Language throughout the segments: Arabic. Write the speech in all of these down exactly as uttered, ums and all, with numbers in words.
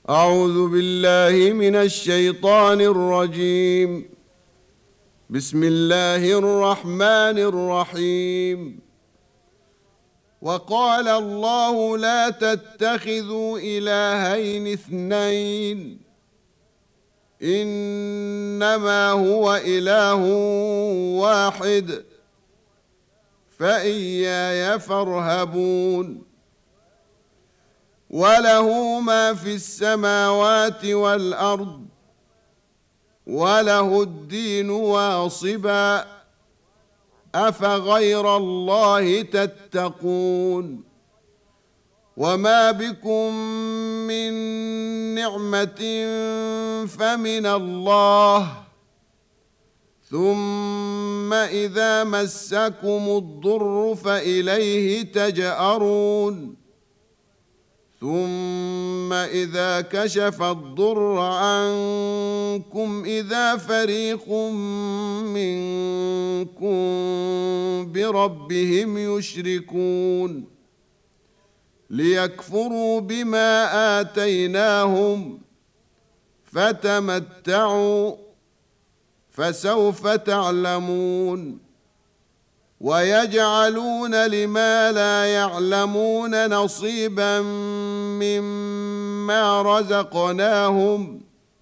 أعوذ بالله من الشيطان الرجيم. بسم الله الرحمن الرحيم. وقال الله لا تتخذوا إلهين اثنين إنما هو إله واحد فإياي فارهبون. وله ما في السماوات والأرض وله الدين واصبا أفغير الله تتقون. وما بكم من نعمة فمن الله ثم إذا مسكم الضر فإليه تجأرون ثم إذا كشف الضر عنكم إذا فريق منكم بربهم يشركون ليكفروا بما آتيناهم فتمتعوا فسوف تعلمون. ويجعلون لما لا يعلمون نصيبا مما رزقناهم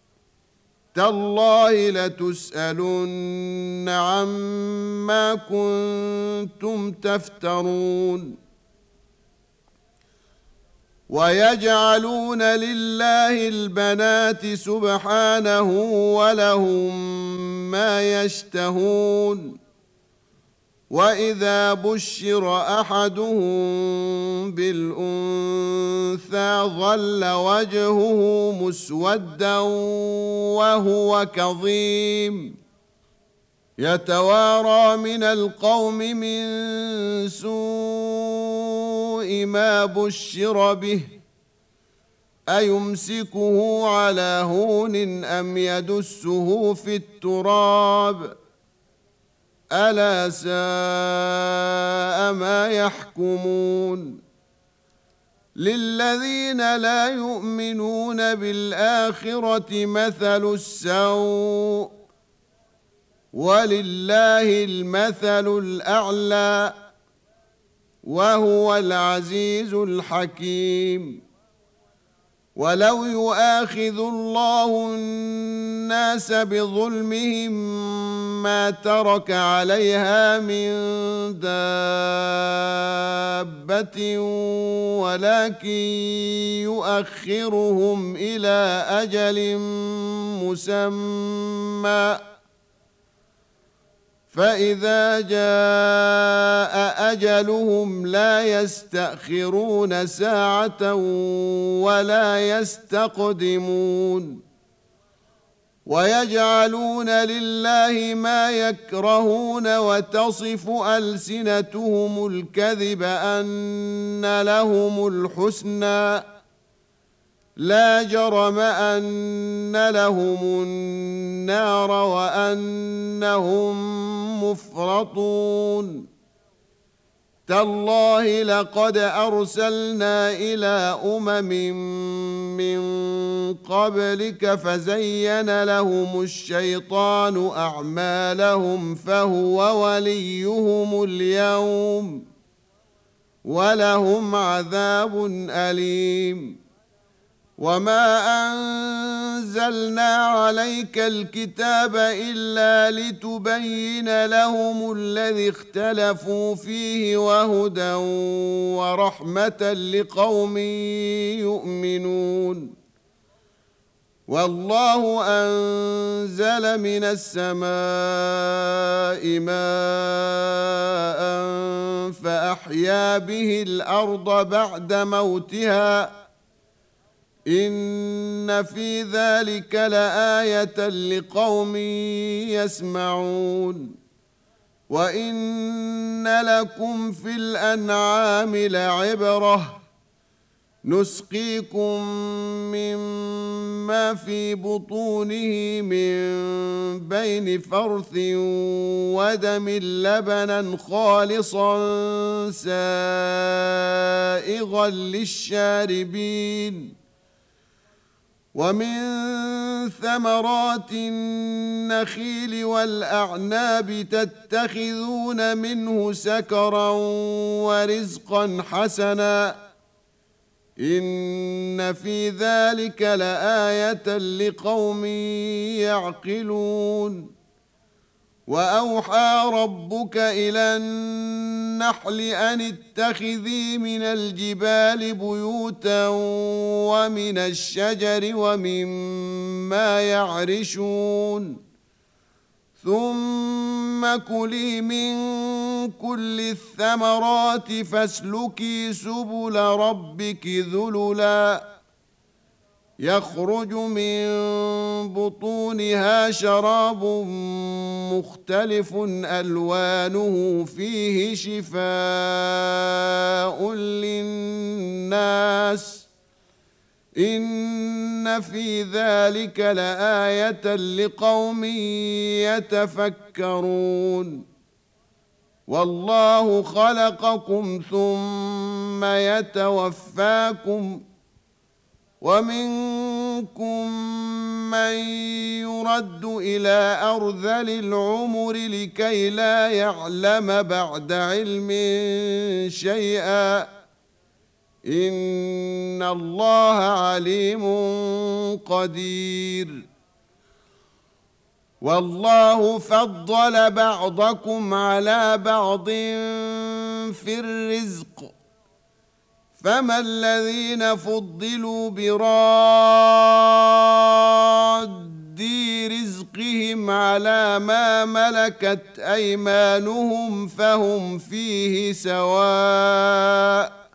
تالله لتسألن عما كنتم تفترون. ويجعلون لله البنات سبحانه ولهم ما يشتهون. وإذا بشر أحدهم بالأنثى ظل وجهه مسودا وهو كظيم يتوارى من القوم من سوء ما بشر به أيمسكه على هون أم يدسه في التراب ألا ساء ما يحكمون. للذين لا يؤمنون بالآخرة مثل السوء ولله المثل الأعلى وهو العزيز الحكيم. ولو يؤاخذ الله الناس بظلمهم ما ترك عليها من دابة ولكن يؤخرهم إلى أجل مسمى فإذا جاء أجلهم لا يستأخرون ساعة ولا يستقدمون. ويجعلون لله ما يكرهون وتصف ألسنتهم الكذب أن لهم الحسنى لا جرم أن لهم النار وأنهم مفرطون. تالله لقد أرسلنا إلى أمم من قبلك فزين لهم الشيطان أعمالهم فهو وليهم اليوم ولهم عذاب أليم. وما أنزلنا عليك الكتاب إلا لتبين لهم الذي اختلفوا فيه وهدى ورحمة لقوم يؤمنون. والله أنزل من السماء ماء فأحيا به الأرض بعد موتها إن في ذلك لآية لقوم يسمعون. وإن لكم في الأنعام لعبرة نسقيكم مما في بطونه من بين فرث ودم لبنا خالصا سائغا للشاربين ومن ثمرات النخيل والأعناب تتخذون منه سكرا ورزقا حسنا إن في ذلك لآية لقوم يعقلون. وأوحى ربك إلى النحل أن اتخذي من الجبال بيوتا ومن الشجر ومما يعرشون ثم كلي من كل الثمرات فاسلكي سبل ربك ذللا يخرج من بطونها شراب مختلف ألوانه فيه شفاء للناس إن في ذلك لآية لقوم يتفكرون. والله خلقكم ثم يتوفاكم ومنكم من يرد إلى أرذل العمر لكي لا يعلم بعد علم شيئا إن الله عليم قدير. والله فضل بعضكم على بعض في الرزق فما الذين فضلوا براد رزقهم على ما ملكت أيمانهم فهم فيه سواء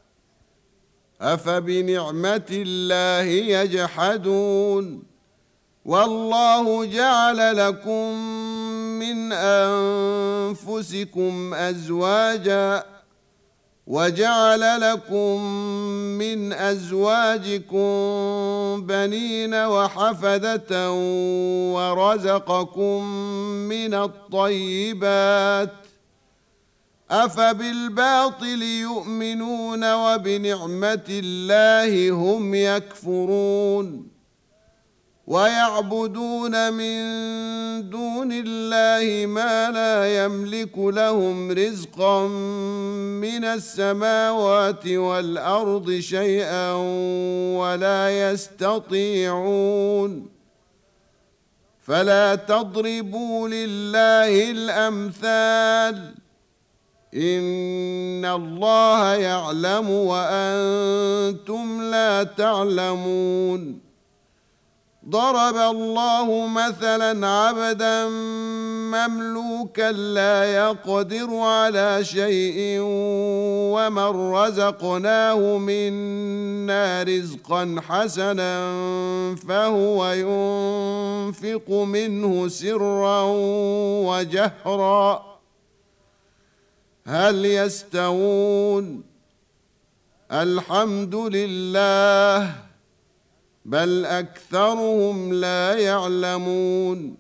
أفبنعمة الله يجحدون. والله جعل لكم من أنفسكم أزواجا وجعل لكم من أزواجكم بنين وحفدة ورزقكم من الطيبات أفبالباطل يؤمنون وبنعمة الله هم يكفرون. ويعبدون من دون الله ما لا يملك لهم رزقا من السماوات والأرض شيئا ولا يستطيعون فلا تضربوا لله الأمثال إن الله يعلم وأنتم لا تعلمون. ضرب الله مثلا عبدا مملوكا لا يقدر على شيء ومن رزقناه منا رزقا حسنا فهو ينفق منه سرا وجهرا هل يستوون؟ الحمد لله بل أكثرهم لا يعلمون.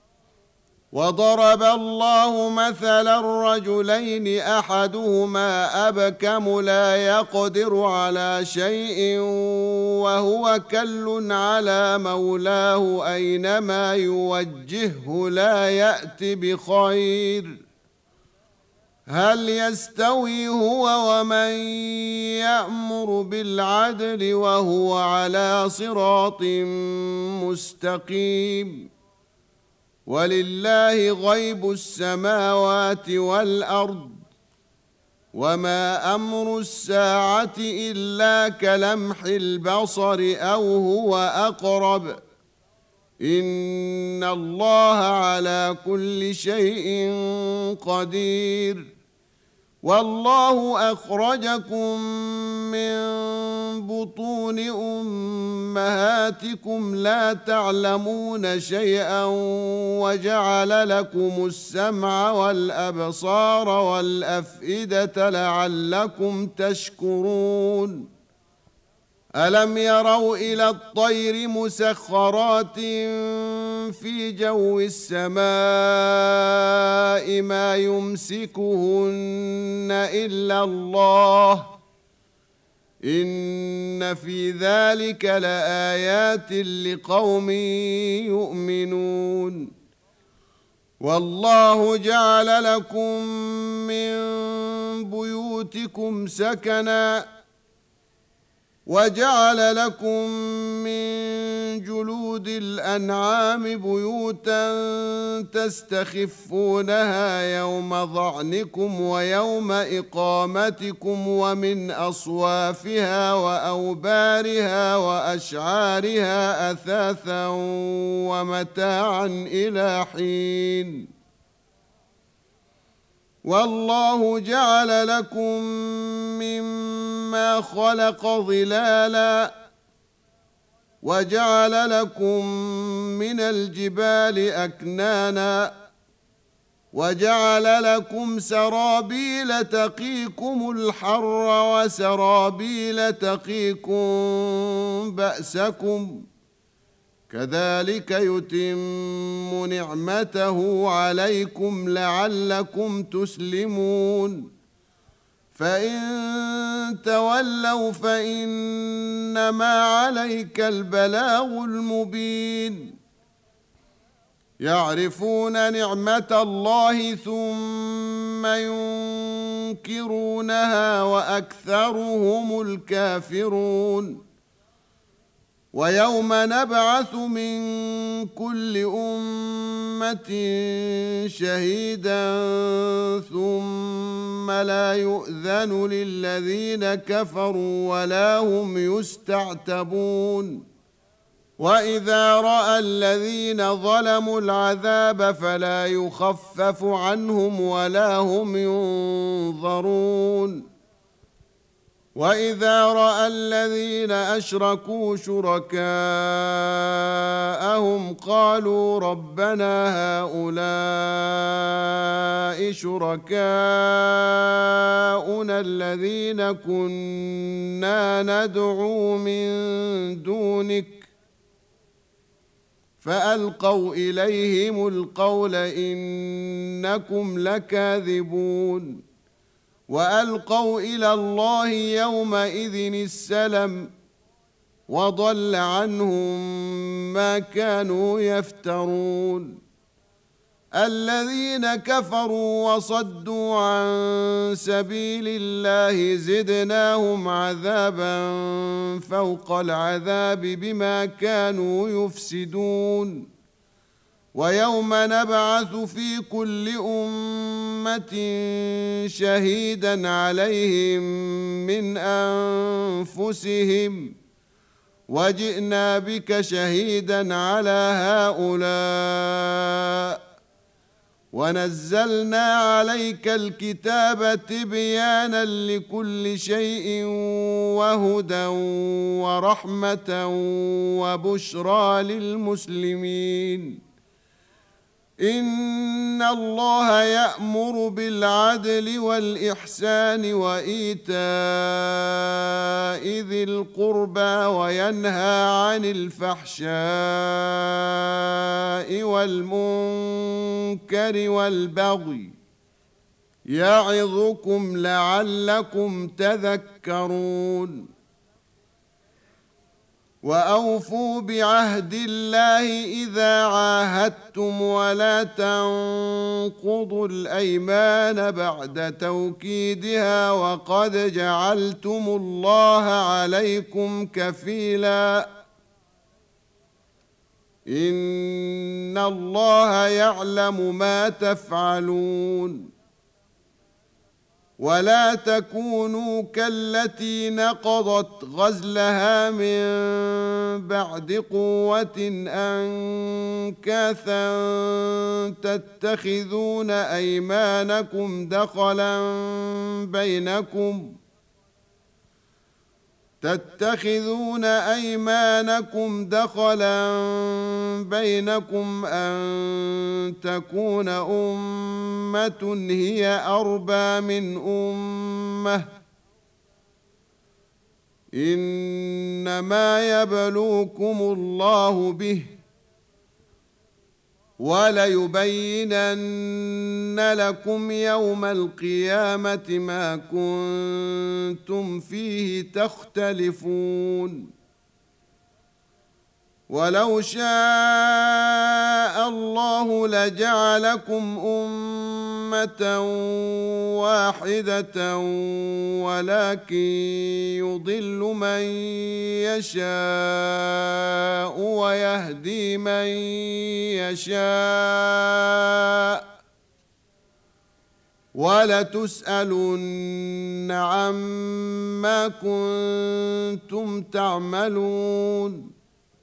وضرب الله مثلا رجلين أحدهما أبكم لا يقدر على شيء وهو كل على مولاه أينما يوجهه لا يأتي بخير هل يستوي هو ومن يأمر بالعدل وهو على صراط مستقيم. ولله غيب السماوات والأرض وما أمر الساعة إلا كلمح البصر أو هو أقرب إن الله على كل شيء قدير. والله أخرجكم من بطون أمهاتكم لا تعلمون شيئا وجعل لكم السمع والأبصار والأفئدة لعلكم تشكرون. ألم يروا إلى الطير مسخرات في جو السماء ما يمسكهن إلا الله إن في ذلك لآيات لقوم يؤمنون. والله جعل لكم من بيوتكم سكنا وجعل لكم من جلود الأنعام بيوتا تستخفونها يوم ظعنكم ويوم إقامتكم ومن أصوافها وأوبارها وأشعارها أثاثا ومتاعا إلى حين. والله جعل لكم مما خلق ظلالا وجعل لكم من الجبال أكنانا وجعل لكم سرابيل تقيكم الحر وسرابيل تقيكم بأسكم كذلك يتم نعمته عليكم لعلكم تسلمون. فإن تولوا فإنما عليك البلاغ المبين. يعرفون نعمة الله ثم ينكرونها وأكثرهم الكافرون. ويوم نبعث من كل أمة شهيدا ثم لا يؤذن للذين كفروا ولا هم يستعتبون. وإذا رأى الذين ظلموا العذاب فلا يخفف عنهم ولا هم ينظرون. وإذا رأى الذين أشركوا شركاءهم قالوا ربنا هؤلاء شركاؤنا الذين كنا ندعو من دونك فألقوا إليهم القول إنكم لكاذبون. وألقوا إلى الله يومئذ السلم وضل عنهم ما كانوا يفترون. الذين كفروا وصدوا عن سبيل الله زدناهم عذابا فوق العذاب بما كانوا يفسدون. ويوم نبعث في كل أمة شهيدا عليهم من أنفسهم وجئنا بك شهيدا على هؤلاء ونزلنا عليك الكتاب تبيانا لكل شيء وهدى ورحمة وبشرى للمسلمين. إن الله يأمر بالعدل والإحسان وإيتاء ذي القربى وينهى عن الفحشاء والمنكر والبغي يعظكم لعلكم تذكرون. وأوفوا بعهد الله إذا عاهدتم ولا تنقضوا الأيمان بعد توكيدها وقد جعلتم الله عليكم كفيلا إن الله يعلم ما تفعلون. ولا تكونوا كالتي نقضت غزلها من بعد قوة أنكاثا تتخذون أيمانكم دخلا بينكم تتخذون أيمانكم دخلا بينكم أن تكون أمة هي أربى من أمة إنما يبلوكم الله به وليبينن لكم يوم القيامة ما كنتم فيه تختلفون ولو شاء الله لجعلكم أمة واحدة ولكن يضل من يشاء ويهدي من يشاء ولتسألن عما كنتم تعملون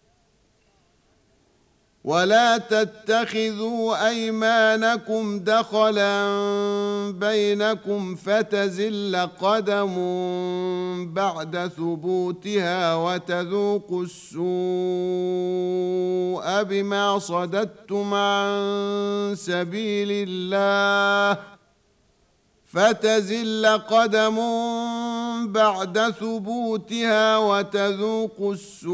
ولا تتخذوا أيمانكم دخلا بينكم فتزل قدم بعد ثبوتها وتذوقوا السوء بما صددتم عن سبيل الله فتزل قدم بعد ثبوتها وتذوقوا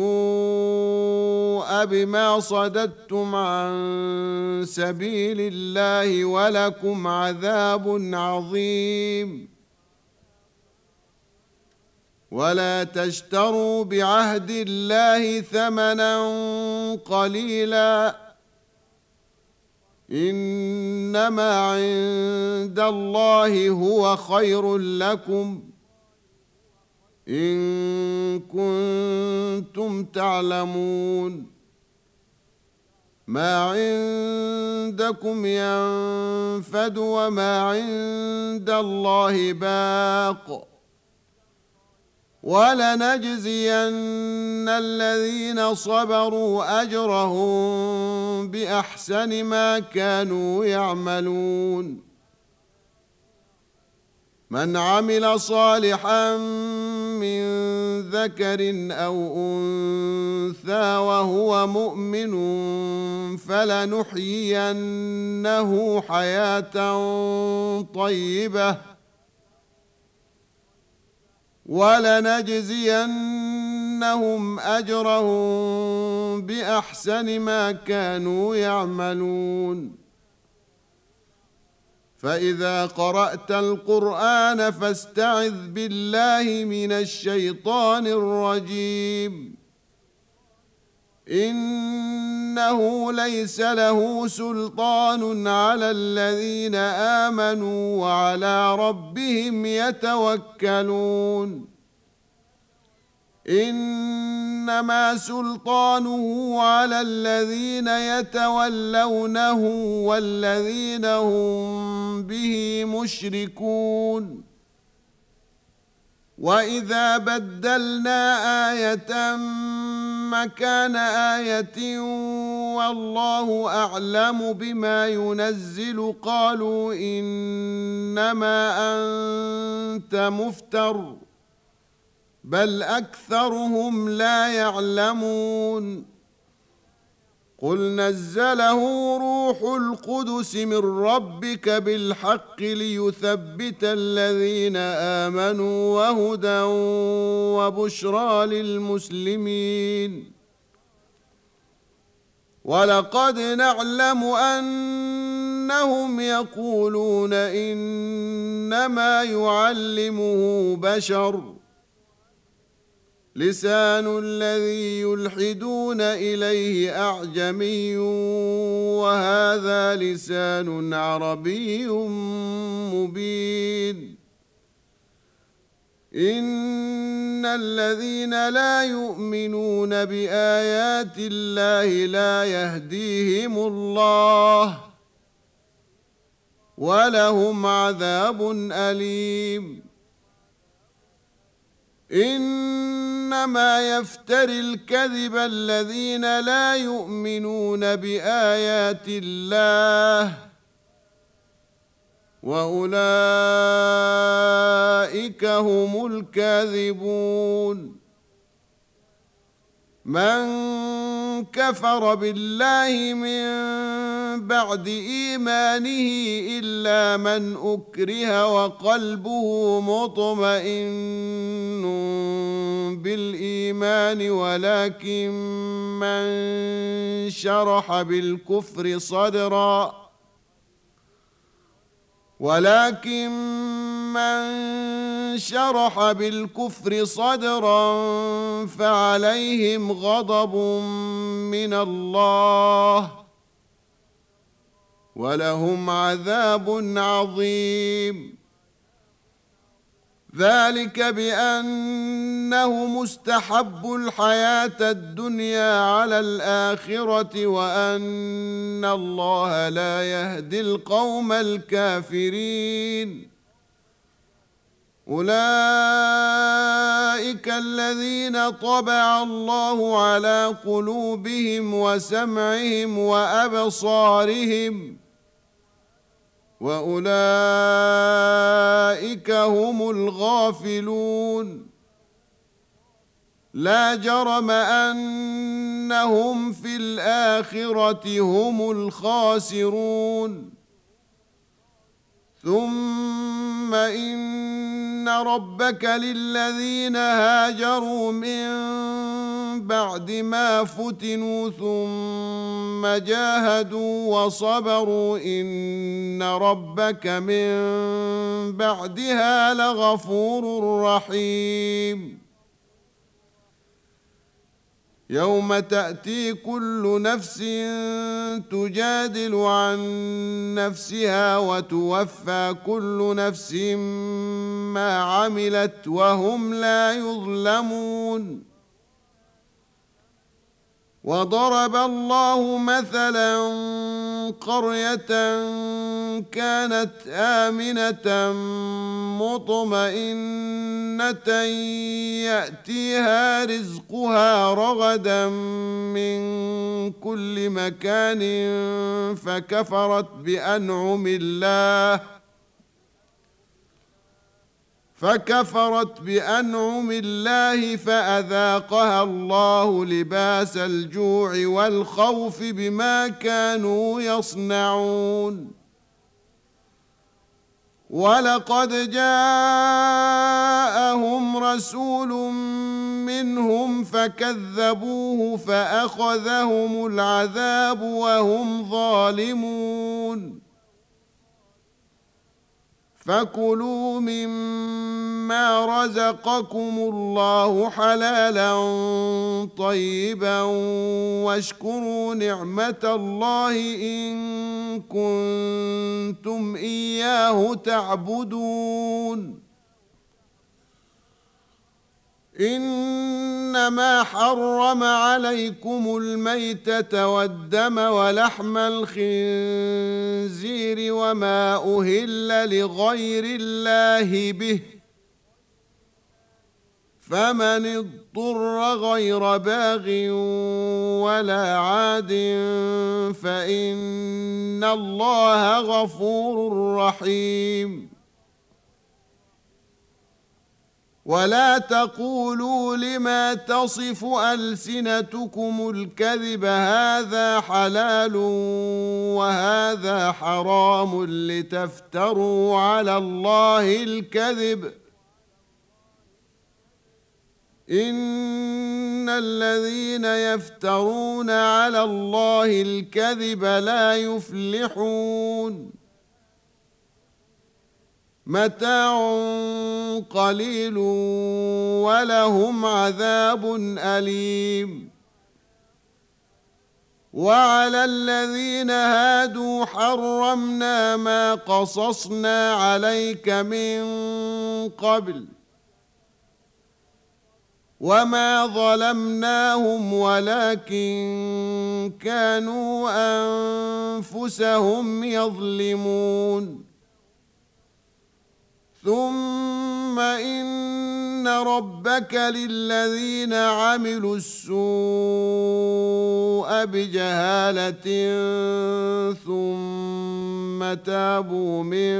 السوء بما صددتم عن سبيل الله ولكم عذاب عظيم ولا تشتروا بعهد الله ثمنا قليلا إنما عند الله هو خير لكم إن كنتم تعلمون ما عندكم ينفد وما عند الله باق ولنجزين الذين صبروا أجرهم بأحسن ما كانوا يعملون من عمل صالحا من ذكر أو أنثى وهو مؤمن فلنحيينه حياة طيبة ولنجزينهم أجرهم بأحسن ما كانوا يعملون فإذا قرأت القرآن فاستعذ بالله من الشيطان الرجيم إنه ليس له سلطان على الذين آمنوا وعلى ربهم يتوكلون إنما سلطانه على الذين يتولونه والذين هم به مشركون وإذا بدلنا آية مكان آية والله أعلم بما ينزل قالوا إنما أنت مفتر بل أكثرهم لا يعلمون قل نزله روح القدس من ربك بالحق ليثبت الذين آمنوا وهدى وبشرى للمسلمين ولقد نعلم أنهم يقولون إنما يعلمه بشر لسان الذي يلحدون إليه أعجمي وهذا لسان عربي مبين إن الذين لا يؤمنون بآيات الله لا يهديهم الله ولهم عذاب أليم إنما يفتري الكذب الذين لا يؤمنون بآيات الله وأولئك هم الكاذبون من كفر بالله من بعد إيمانه إلا من أكره وقلبه مطمئن بالإيمان ولكن من شرح بالكفر صدرا ولكن من شرح بالكفر صدرا فعليهم غضب من الله ولهم عذاب عظيم ذلك بأنه مستحب الحياة الدنيا على الآخرة وأن الله لا يهدي القوم الكافرين أولئك الذين طبع الله على قلوبهم وسمعهم وأبصارهم وأولئك هم الغافلون لا جرم أنهم في الآخرة هم الخاسرون ثم إن ربك للذين هاجروا من بعد ما فتنوا ثم جاهدوا وصبروا إن ربك من بعدها لغفور رحيم يوم تأتي كل نفس تجادل عن نفسها وتوفى كل نفس ما عملت وهم لا يظلمون وضرب الله مثلا قرية كانت آمنة مطمئنة يأتيها رزقها رغدا من كل مكان فكفرت بأنعم الله فكفرت بأنعم الله فأذاقها الله لباس الجوع والخوف بما كانوا يصنعون ولقد جاءهم رسول منهم فكذبوه فأخذهم العذاب وهم ظالمون فكلوا مما رزقكم الله حلالا طيبا واشكروا نعمة الله إن كنتم إياه تعبدون إنما حرم عليكم الميتة والدم ولحم الخنزير وما أهل لغير الله به فمن اضطر غير باغ ولا عاد فإن الله غفور رحيم ولا تقولوا لما تصف ألسنتكم الكذب هذا حلال وهذا حرام لتفتروا على الله الكذب إن الذين يفترون على الله الكذب لا يفلحون متاع قليل ولهم عذاب أليم وعلى الذين هادوا حرمنا ما قصصنا عليك من قبل وما ظلمناهم ولكن كانوا أنفسهم يظلمون ثم إن ربك للذين عملوا السوء بجهالة ثم تابوا من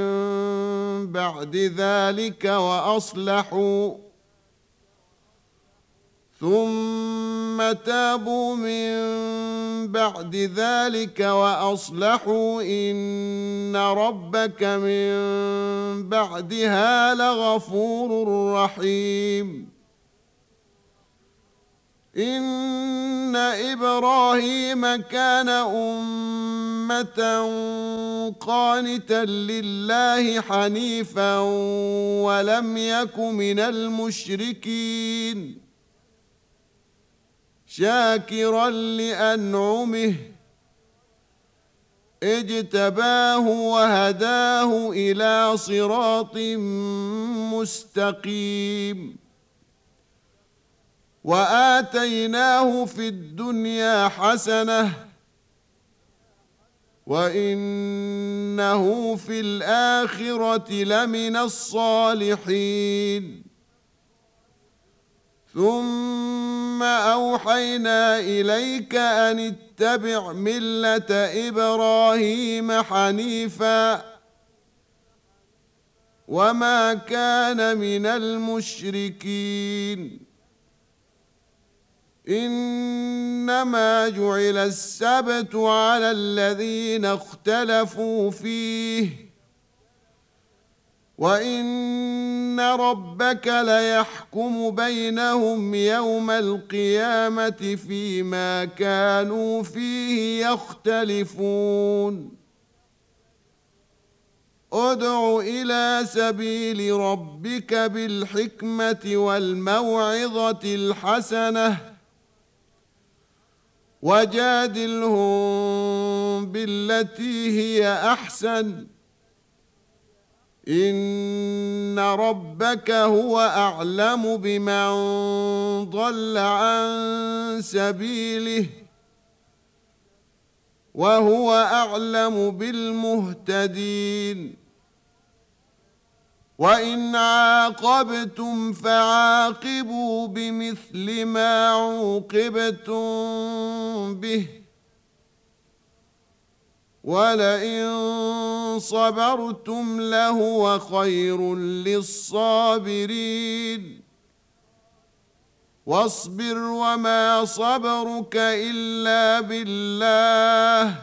بعد ذلك وأصلحوا ثم تابوا من بعد ذلك وأصلحوا إن ربك من بعدها لغفور رحيم. إن إبراهيم كان أمة قانتا لله حنيفا ولم يك من المشركين شاكرا لأنعمه اجتباه وهداه إلى صراط مستقيم وآتيناه في الدنيا حسنة وإنه في الآخرة لمن الصالحين. ثم أوحينا إليك أن اتبع ملة إبراهيم حنيفا وما كان من المشركين. إنما جعل السبت على الذين اختلفوا فيه وإن ربك ليحكم بينهم يوم القيامة فيما كانوا فيه يختلفون. ادع إلى سبيل ربك بالحكمة والموعظة الحسنة وجادلهم بالتي هي أحسن إن ربك هو أعلم بمن ضل عن سبيله وهو أعلم بالمهتدين. وإن عاقبتم فعاقبوا بمثل ما عوقبتم به ولئن صبرتم لهو خير للصابرين. واصبر وما صبرك إلا بالله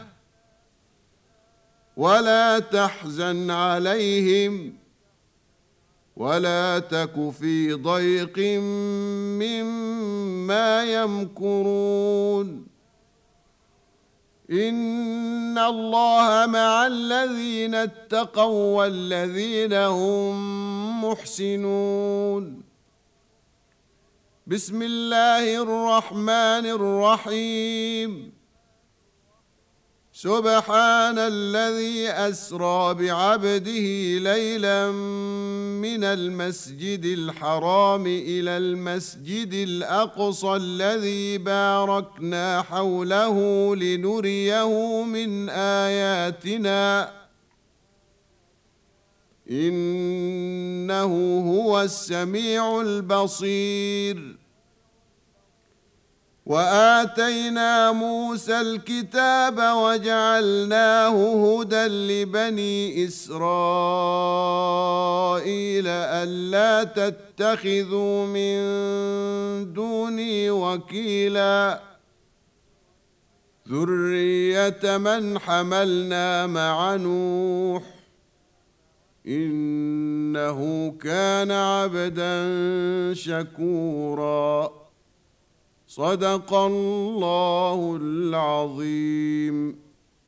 ولا تحزن عليهم ولا تك في ضيق مما يمكرون. إن الله مع الذين اتقوا والذين هم محسنون. بسم الله الرحمن الرحيم. سبحان الذي أسرى بعبده ليلا من المسجد الحرام إلى المسجد الأقصى الذي باركنا حوله لنريه من آياتنا إنه هو السميع البصير. وآتينا موسى الكتاب وجعلناه هدى لبني إسرائيل ألا تتخذوا من دوني وكيلا ذرية من حملنا مع نوح إنه كان عبدا شكورا. صدق الله العظيم.